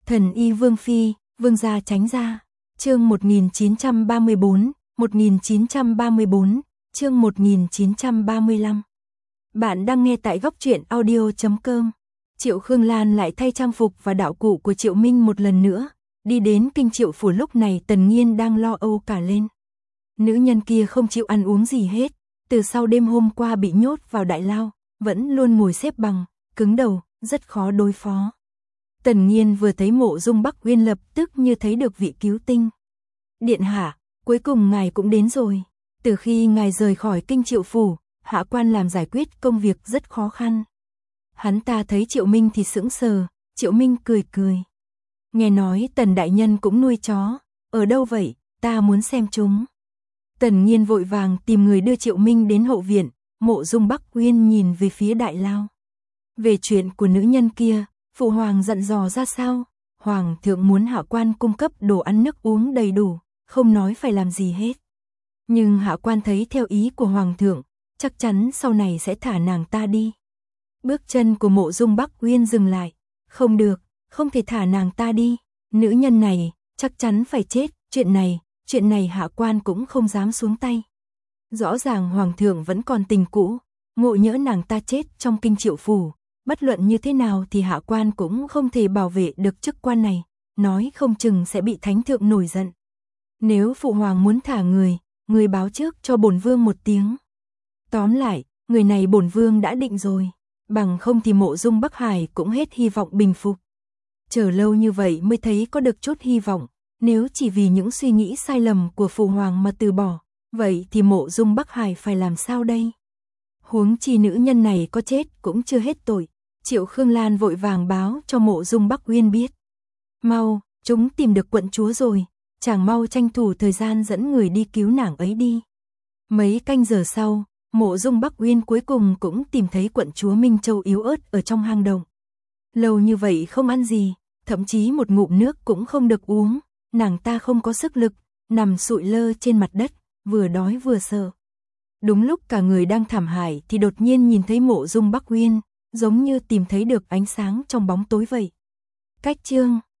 Thần y Vương Phi, Vương gia tránh ra. Chương 1934, 1934, chương 1935. Bạn đang nghe tại góc truyện audio.com. Triệu Khương Lan lại thay trang phục và đạo cụ của Triệu Minh một lần nữa, đi đến kinh Triệu phủ. Lúc này Tần Nghiên đang lo âu cả lên. Nữ nhân kia không chịu ăn uống gì hết, từ sau đêm hôm qua bị nhốt vào đại lao, vẫn luôn ngồi xếp bằng, cứng đầu, rất khó đối phó. Tần Nghiên vừa thấy Mộ Dung Bắc Uyên lập tức như thấy được vị cứu tinh. Điện hạ, cuối cùng ngài cũng đến rồi. Từ khi ngài rời khỏi kinh Triệu phủ, hạ quan làm giải quyết công việc rất khó khăn. Hắn ta thấy Triệu Minh thì sững sờ, Triệu Minh cười cười. Nghe nói Tần đại nhân cũng nuôi chó, ở đâu vậy, ta muốn xem chúng. Tần Nghiên vội vàng tìm người đưa Triệu Minh đến hậu viện. Mộ Dung Bắc Uyên nhìn về phía đại lao. Về chuyện của nữ nhân kia, phụ hoàng dặn dò ra sao? Hoàng thượng muốn hạ quan cung cấp đồ ăn nước uống đầy đủ, không nói phải làm gì hết. Nhưng hạ quan thấy theo ý của hoàng thượng, chắc chắn sau này sẽ thả nàng ta đi. Bước chân của Mộ Dung Bắc Uyên dừng lại. Không được, không thể thả nàng ta đi. Nữ nhân này chắc chắn phải chết. Chuyện này hạ quan cũng không dám xuống tay. Rõ ràng hoàng thượng vẫn còn tình cũ, ngộ nhỡ nàng ta chết trong kinh Triệu phủ, bất luận như thế nào thì hạ quan cũng không thể bảo vệ được chức quan này, nói không chừng sẽ bị thánh thượng nổi giận. Nếu phụ hoàng muốn thả người báo trước cho bổn vương một tiếng. Tóm lại, người này bổn vương đã định rồi, bằng không thì Mộ Dung Bắc Hải cũng hết hy vọng bình phục. Chờ lâu như vậy mới thấy có được chút hy vọng, nếu chỉ vì những suy nghĩ sai lầm của phụ hoàng mà từ bỏ, vậy thì Mộ Dung Bắc Hải phải làm sao đây? Huống chi nữ nhân này có chết cũng chưa hết tội. Triệu Khương Lan vội vàng báo cho Mộ Dung Bắc Uyên biết. Mau, chúng tìm được quận chúa rồi, chàng mau tranh thủ thời gian dẫn người đi cứu nàng ấy đi. Mấy canh giờ sau, Mộ Dung Bắc Uyên cuối cùng cũng tìm thấy quận chúa Minh Châu yếu ớt ở trong hang động. Lâu như vậy không ăn gì, thậm chí một ngụm nước cũng không được uống, nàng ta không có sức lực, nằm sụi lơ trên mặt đất, vừa đói vừa sợ. Đúng lúc cả người đang thảm hại thì đột nhiên nhìn thấy Mộ Dung Bắc Uyên, giống như tìm thấy được ánh sáng trong bóng tối vậy. Cách chương